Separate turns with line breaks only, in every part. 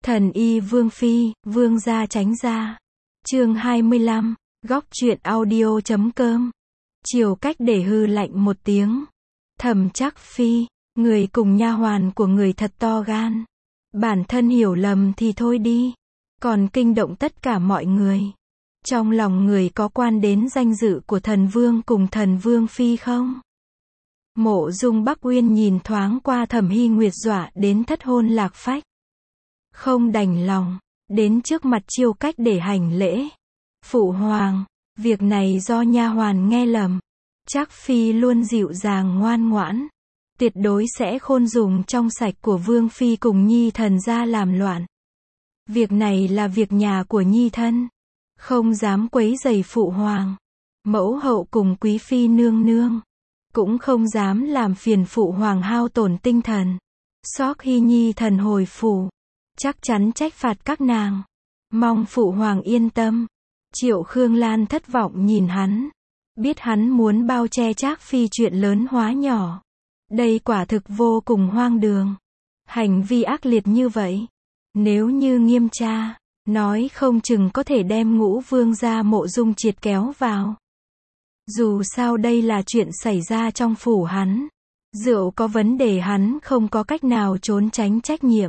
Thần y Vương Phi, Vương gia tránh ra. Chương 25, góc truyện audio.com. Chiều cách để hư lạnh một tiếng. Thẩm Trác Phi, người cùng nha hoàn của người thật to gan. Bản thân hiểu lầm thì thôi đi, còn kinh động tất cả mọi người. Trong lòng người có quan đến danh dự của thần vương cùng thần vương phi không? Mộ Dung Bắc Uyên nhìn thoáng qua Thẩm Hy Nguyệt dọa đến thất hồn lạc phách. Không đành lòng, đến trước mặt Chiêu Cách để hành lễ. Phụ hoàng, việc này do nha hoàn nghe lầm. Trác Phi luôn dịu dàng ngoan ngoãn, tuyệt đối sẽ khôn dùng trong sạch của Vương Phi cùng Nhi thần ra làm loạn. Việc này là việc nhà của Nhi thân, không dám quấy rầy phụ hoàng. Mẫu hậu cùng Quý Phi nương nương, cũng không dám làm phiền phụ hoàng hao tổn tinh thần. Sóc khi Nhi thần hồi phủ, chắc chắn trách phạt các nàng. Mong phụ hoàng yên tâm. Triệu Khương Lan thất vọng nhìn hắn, biết hắn muốn bao che Trác Phi chuyện lớn hóa nhỏ. Đây quả thực vô cùng hoang đường. Hành vi ác liệt như vậy, nếu như nghiêm tra, nói không chừng có thể đem Ngũ Vương gia Mộ Dung Triệt kéo vào. Dù sao đây là chuyện xảy ra trong phủ hắn. Rượu có vấn đề hắn không có cách nào trốn tránh trách nhiệm.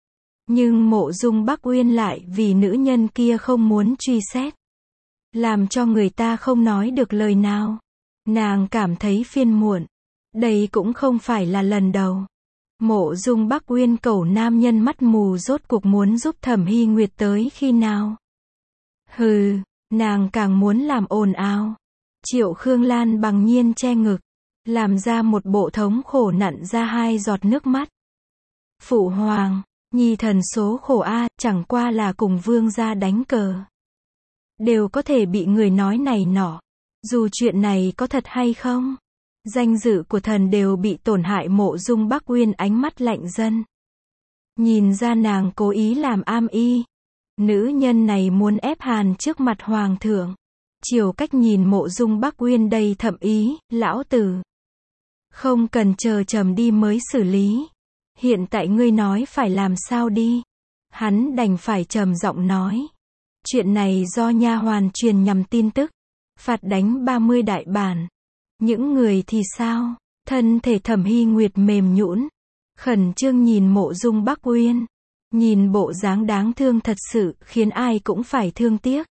Nhưng Mộ Dung Bắc Uyên lại vì nữ nhân kia không muốn truy xét, làm cho người ta không nói được lời nào. Nàng cảm thấy phiền muộn. Đây cũng không phải là lần đầu. Mộ Dung Bắc Uyên cầu nam nhân mắt mù rốt cuộc muốn giúp Thẩm Hy Nguyệt tới khi nào? Hừ, nàng càng muốn làm ồn ào. Triệu Khương Lan bằng nhiên che ngực, làm ra một bộ thống khổ nặn ra hai giọt nước mắt. Phụ hoàng, Nhi thần số khổ a, chẳng qua là cùng vương gia đánh cờ. Đều có thể bị người nói này nọ. Dù chuyện này có thật hay không, danh dự của thần đều bị tổn hại. Mộ Dung Bắc Uyên ánh mắt lạnh dân. Nhìn ra nàng cố ý làm am y. Nữ nhân này muốn ép hàn trước mặt hoàng thượng. Chiều Cách nhìn Mộ Dung Bắc Uyên đầy thậm ý, lão tử. Không cần chờ trầm đi mới xử lý. Hiện tại ngươi nói phải làm sao đi. Hắn đành phải trầm giọng nói. Chuyện này do nha hoàn truyền nhằm tin tức. Phạt đánh 30 đại bản. Những người thì sao? Thân thể Thẩm Hy Nguyệt mềm nhũn, khẩn trương nhìn Mộ Dung Bắc Uyên. Nhìn bộ dáng đáng thương thật sự khiến ai cũng phải thương tiếc.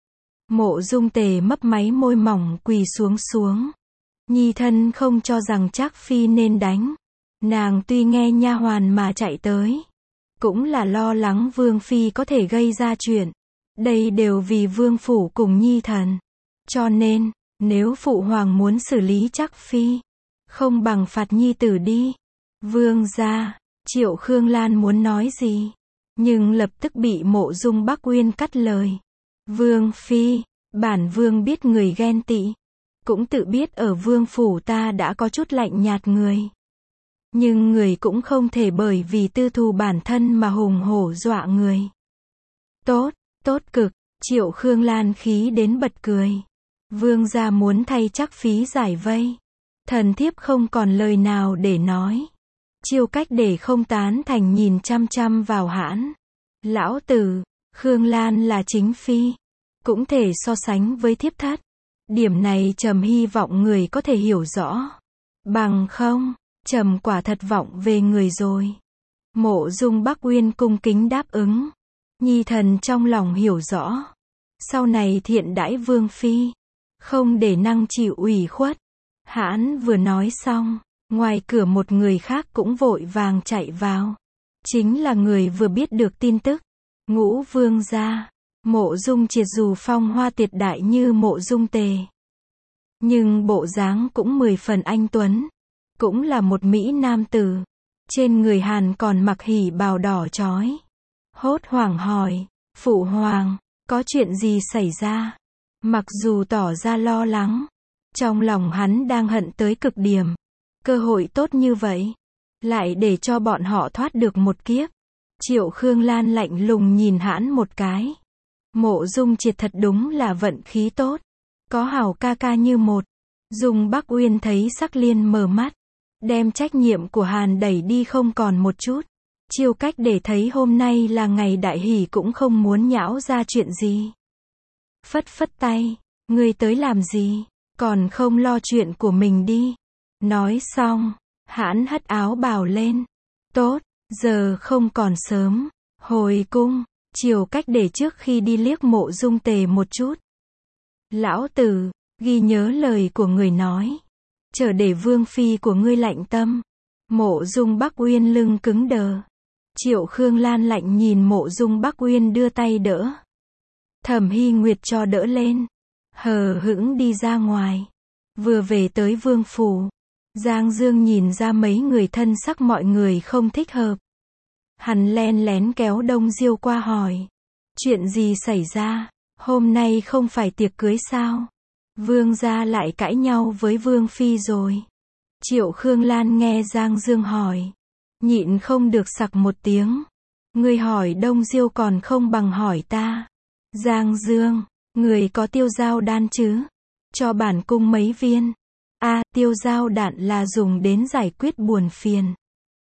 Mộ Dung Tề mấp máy môi mỏng quỳ xuống. Nhi thân không cho rằng Trác Phi nên đánh. Nàng tuy nghe nha hoàn mà chạy tới, cũng là lo lắng Vương Phi có thể gây ra chuyện. Đây đều vì Vương Phủ cùng Nhi thần. Cho nên, nếu phụ hoàng muốn xử lý Trác Phi, không bằng phạt nhi tử đi. Vương gia, Triệu Khương Lan muốn nói gì, nhưng lập tức bị Mộ Dung Bắc Uyên cắt lời. Vương Phi, bản vương biết người ghen tị, cũng tự biết ở Vương Phủ ta đã có chút lạnh nhạt người. Nhưng người cũng không thể bởi vì tư thù bản thân mà hùng hổ dọa người. Tốt cực. Triệu Khương Lan khí đến bật cười. Vương gia muốn thay Trác Phi giải vây. Thần thiếp không còn lời nào để nói. Chiêu Cách để không tán thành nhìn chăm chăm vào hãn. Lão tử, Khương Lan là chính phi, cũng thể so sánh với thiếp thất. Điểm này trầm hy vọng người có thể hiểu rõ. Bằng không, trầm quả thật vọng về người rồi. Mộ Dung Bắc Uyên cung kính đáp ứng. Nhi thần trong lòng hiểu rõ. Sau này thiện đãi Vương Phi, không để năng chịu ủy khuất. Hãn vừa nói xong, ngoài cửa một người khác cũng vội vàng chạy vào. Chính là người vừa biết được tin tức. Ngũ Vương gia. Mộ Dung Triệt dù phong hoa tuyệt đại như Mộ Dung Tề, nhưng bộ dáng cũng 10 phần anh tuấn. Cũng là một mỹ nam tử. Trên người hàn còn mặc hỉ bào đỏ chói. Hốt hoảng hỏi, phụ hoàng, có chuyện gì xảy ra? Mặc dù tỏ ra lo lắng, trong lòng hắn đang hận tới cực điểm. Cơ hội tốt như vậy, lại để cho bọn họ thoát được một kiếp. Triệu Khương Lan lạnh lùng nhìn hãn một cái. Mộ Dung Triệt thật đúng là vận khí tốt. Có hảo ca ca như một. Dung Bắc Uyên thấy sắc liên mở mắt, đem trách nhiệm của Hàn đẩy đi không còn một chút. Chiêu Cách Để thấy hôm nay là ngày đại hỷ cũng không muốn nhão ra chuyện gì. Phất phất tay, ngươi tới làm gì, còn không lo chuyện của mình đi. Nói xong, hãn hất áo bào lên. Tốt, giờ không còn sớm, hồi cung. Chiêu Cách Để trước khi đi liếc Mộ Dung Tề một chút. Lão tử, ghi nhớ lời của người nói. Chờ để vương phi của ngươi lạnh tâm. Mộ Dung Bắc Uyên lưng cứng đờ. Triệu Khương Lan lạnh nhìn Mộ Dung Bắc Uyên đưa tay đỡ. Thẩm Hy Nguyệt cho đỡ lên. Hờ hững đi ra ngoài. Vừa về tới vương phủ. Giang Dương nhìn ra mấy người thân sắc mọi người không thích hợp. Hắn len lén kéo Đông Diêu qua hỏi. Chuyện gì xảy ra? Hôm nay không phải tiệc cưới sao? Vương gia lại cãi nhau với Vương Phi rồi. Triệu Khương Lan nghe Giang Dương hỏi. Nhịn không được sặc một tiếng. Ngươi hỏi Đông Diêu còn không bằng hỏi ta. Giang Dương, người có tiêu dao đan chứ? Cho bản cung mấy viên. Tiêu dao đạn là dùng đến giải quyết buồn phiền.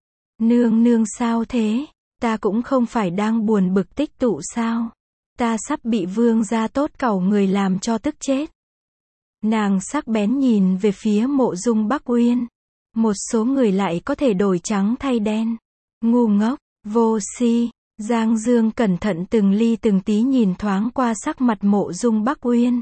Nương nương sao thế? Ta cũng không phải đang buồn bực tích tụ sao? Ta sắp bị vương gia tốt cẩu người làm cho tức chết. Nàng sắc bén nhìn về phía Mộ Dung Bắc Uyên. Một số người lại có thể đổi trắng thay đen. Ngu ngốc, vô si. Giang Dương cẩn thận từng ly từng tí nhìn thoáng qua sắc mặt Mộ Dung Bắc Uyên.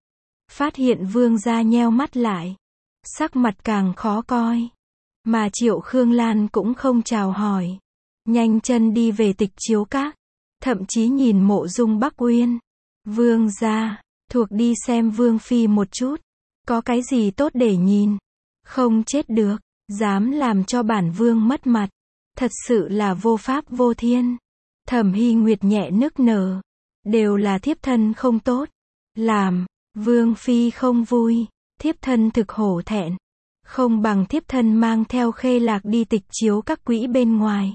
Phát hiện vương gia nheo mắt lại. Sắc mặt càng khó coi. Mà Triệu Khương Lan cũng không chào hỏi. Nhanh chân đi về Tịch Chiếu Các. Thậm chí nhìn Mộ Dung Bắc Uyên. Vương gia, thuộc đi xem Vương Phi một chút. Có cái gì tốt để nhìn. Không chết được, dám làm cho bản vương mất mặt. Thật sự là vô pháp vô thiên. Thẩm Hy Nguyệt nhẹ nức nở. Đều là thiếp thân không tốt. Làm, Vương Phi không vui. Thiếp thân thực hổ thẹn. Không bằng thiếp thân mang theo Khê Lạc đi Tịch Chiếu Các quỹ bên ngoài.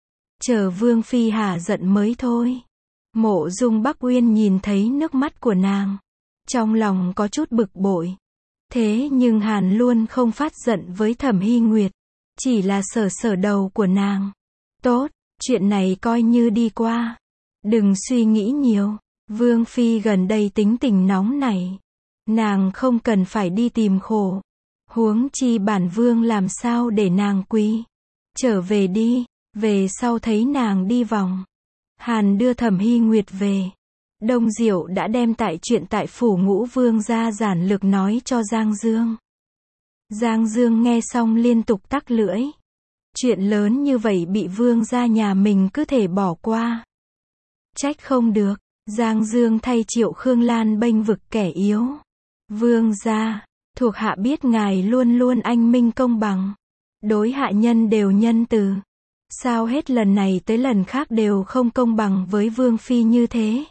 Chờ Vương Phi hả giận mới thôi. Mộ Dung Bắc Uyên nhìn thấy nước mắt của nàng. Trong lòng có chút bực bội. Thế nhưng Hàn luôn không phát giận với Thẩm Hy Nguyệt. Chỉ là sờ đầu của nàng. Tốt, chuyện này coi như đi qua. Đừng suy nghĩ nhiều. Vương Phi gần đây tính tình nóng nảy. Nàng không cần phải đi tìm khổ. Huống chi bản vương làm sao để nàng quý. Trở về đi. Về sau thấy nàng đi vòng. Hàn đưa Thẩm Hy Nguyệt về. Đông Diệu đã đem tại chuyện tại phủ Ngũ Vương gia giản lược nói cho Giang Dương. Giang Dương nghe xong liên tục tắc lưỡi. Chuyện lớn như vậy bị vương gia nhà mình cứ thể bỏ qua. Trách không được. Giang Dương thay Triệu Khương Lan bênh vực kẻ yếu. Vương gia, thuộc hạ biết ngài luôn luôn anh minh công bằng. Đối hạ nhân đều nhân từ. Sao hết lần này tới lần khác đều không công bằng với Vương Phi như thế?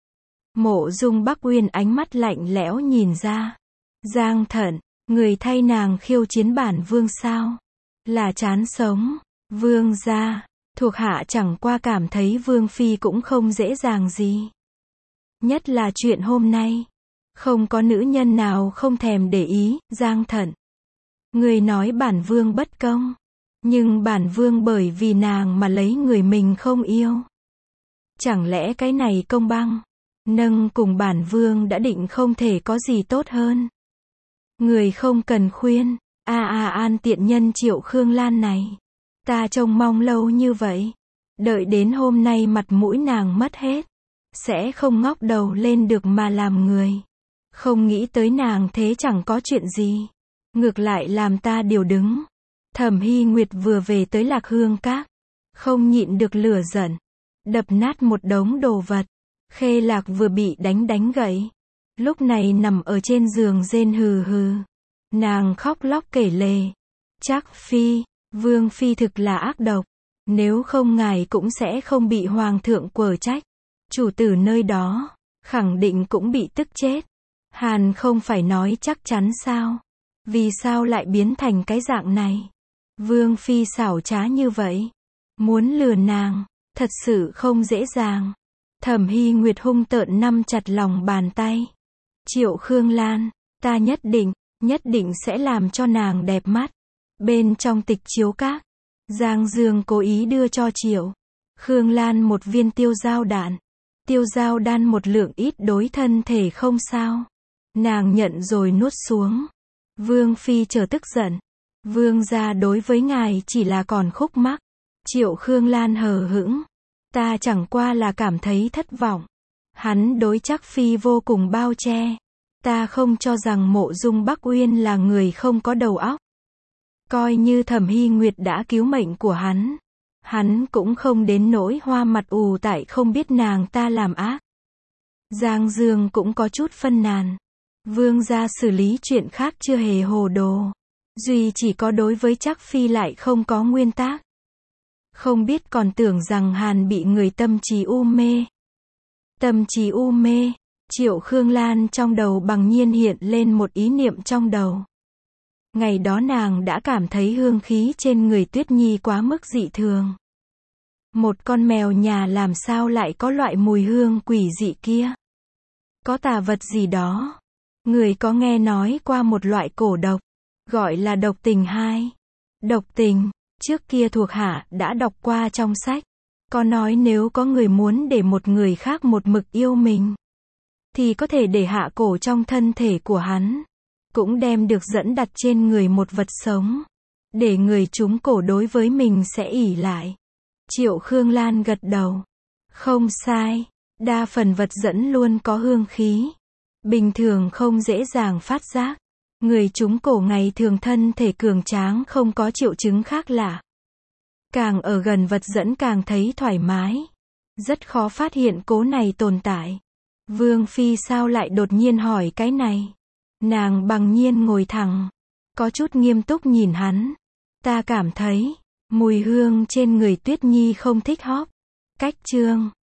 Mộ Dung Bắc Uyên ánh mắt lạnh lẽo nhìn ra. Giang Thận, người thay nàng khiêu chiến bản vương sao? Là chán sống. Vương gia, thuộc hạ chẳng qua cảm thấy Vương Phi cũng không dễ dàng gì. Nhất là chuyện hôm nay. Không có nữ nhân nào không thèm để ý. Giang Thận, người nói bản vương bất công. Nhưng bản vương bởi vì nàng mà lấy người mình không yêu. Chẳng lẽ cái này công bằng? Nâng cùng bản vương đã định không thể có gì tốt hơn. Người không cần khuyên. An tiện nhân Triệu Khương Lan này. Ta trông mong lâu như vậy. Đợi đến hôm nay mặt mũi nàng mất hết. Sẽ không ngóc đầu lên được mà làm người. Không nghĩ tới nàng thế chẳng có chuyện gì. Ngược lại làm ta điều đứng. Thẩm Hy Nguyệt vừa về tới Lạc Hương Các. Không nhịn được lửa giận. Đập nát một đống đồ vật. Khê Lạc vừa bị đánh gãy. Lúc này nằm ở trên giường rên hừ hừ. Nàng khóc lóc kể lể. Chắc Phi, Vương Phi thực là ác độc. Nếu không ngài cũng sẽ không bị Hoàng thượng quở trách. Chủ tử nơi đó, khẳng định cũng bị tức chết. Hàn không phải nói chắc chắn sao? Vì sao lại biến thành cái dạng này? Vương Phi xảo trá như vậy. Muốn lừa nàng, thật sự không dễ dàng. Thẩm Hy Nguyệt hung tợn nắm chặt lòng bàn tay. Triệu Khương Lan, ta nhất định sẽ làm cho nàng đẹp mắt. Bên trong Tịch Chiếu Các, Giang Dương cố ý đưa cho Triệu Khương Lan một viên tiêu dao đạn. Tiêu dao đan một lượng ít đối thân thể không sao. Nàng nhận rồi nuốt xuống. Vương Phi chợt tức giận. Vương gia đối với ngài chỉ là còn khúc mắc. Triệu Khương Lan hờ hững. Ta chẳng qua là cảm thấy thất vọng. Hắn đối Trác Phi vô cùng bao che. Ta không cho rằng Mộ Dung Bắc Uyên là người không có đầu óc. Coi như Thẩm Hy Nguyệt đã cứu mệnh của hắn cũng không đến nỗi hoa mặt ù tại không biết nàng ta làm ác. Giang Dương cũng có chút phân nàn. Vương gia xử lý chuyện khác chưa hề hồ đồ. Duy chỉ có đối với Trác Phi lại không có nguyên tắc. Không biết còn tưởng rằng Hàn bị người tâm trí u mê. Tâm trí u mê. Triệu Khương Lan trong đầu bằng nhiên hiện lên một ý niệm trong đầu. Ngày đó nàng đã cảm thấy hương khí trên người Tuyết Nhi quá mức dị thường. Một con mèo nhà làm sao lại có loại mùi hương quỷ dị kia? Có tà vật gì đó. Người có nghe nói qua một loại cổ độc, gọi là độc tình 2. Độc tình, trước kia thuộc hạ đã đọc qua trong sách. Có nói nếu có người muốn để một người khác một mực yêu mình, thì có thể để hạ cổ trong thân thể của hắn. Cũng đem được dẫn đặt trên người một vật sống. Để người trúng cổ đối với mình sẽ ỷ lại. Triệu Khương Lan gật đầu. Không sai. Đa phần vật dẫn luôn có hương khí. Bình thường không dễ dàng phát giác. Người trúng cổ ngày thường thân thể cường tráng không có triệu chứng khác lạ. Càng ở gần vật dẫn càng thấy thoải mái. Rất khó phát hiện cố này tồn tại. Vương Phi sao lại đột nhiên hỏi cái này? Nàng bằng nhiên ngồi thẳng. Có chút nghiêm túc nhìn hắn. Ta cảm thấy mùi hương trên người Tuyết Nhi không thích hợp. Cách chương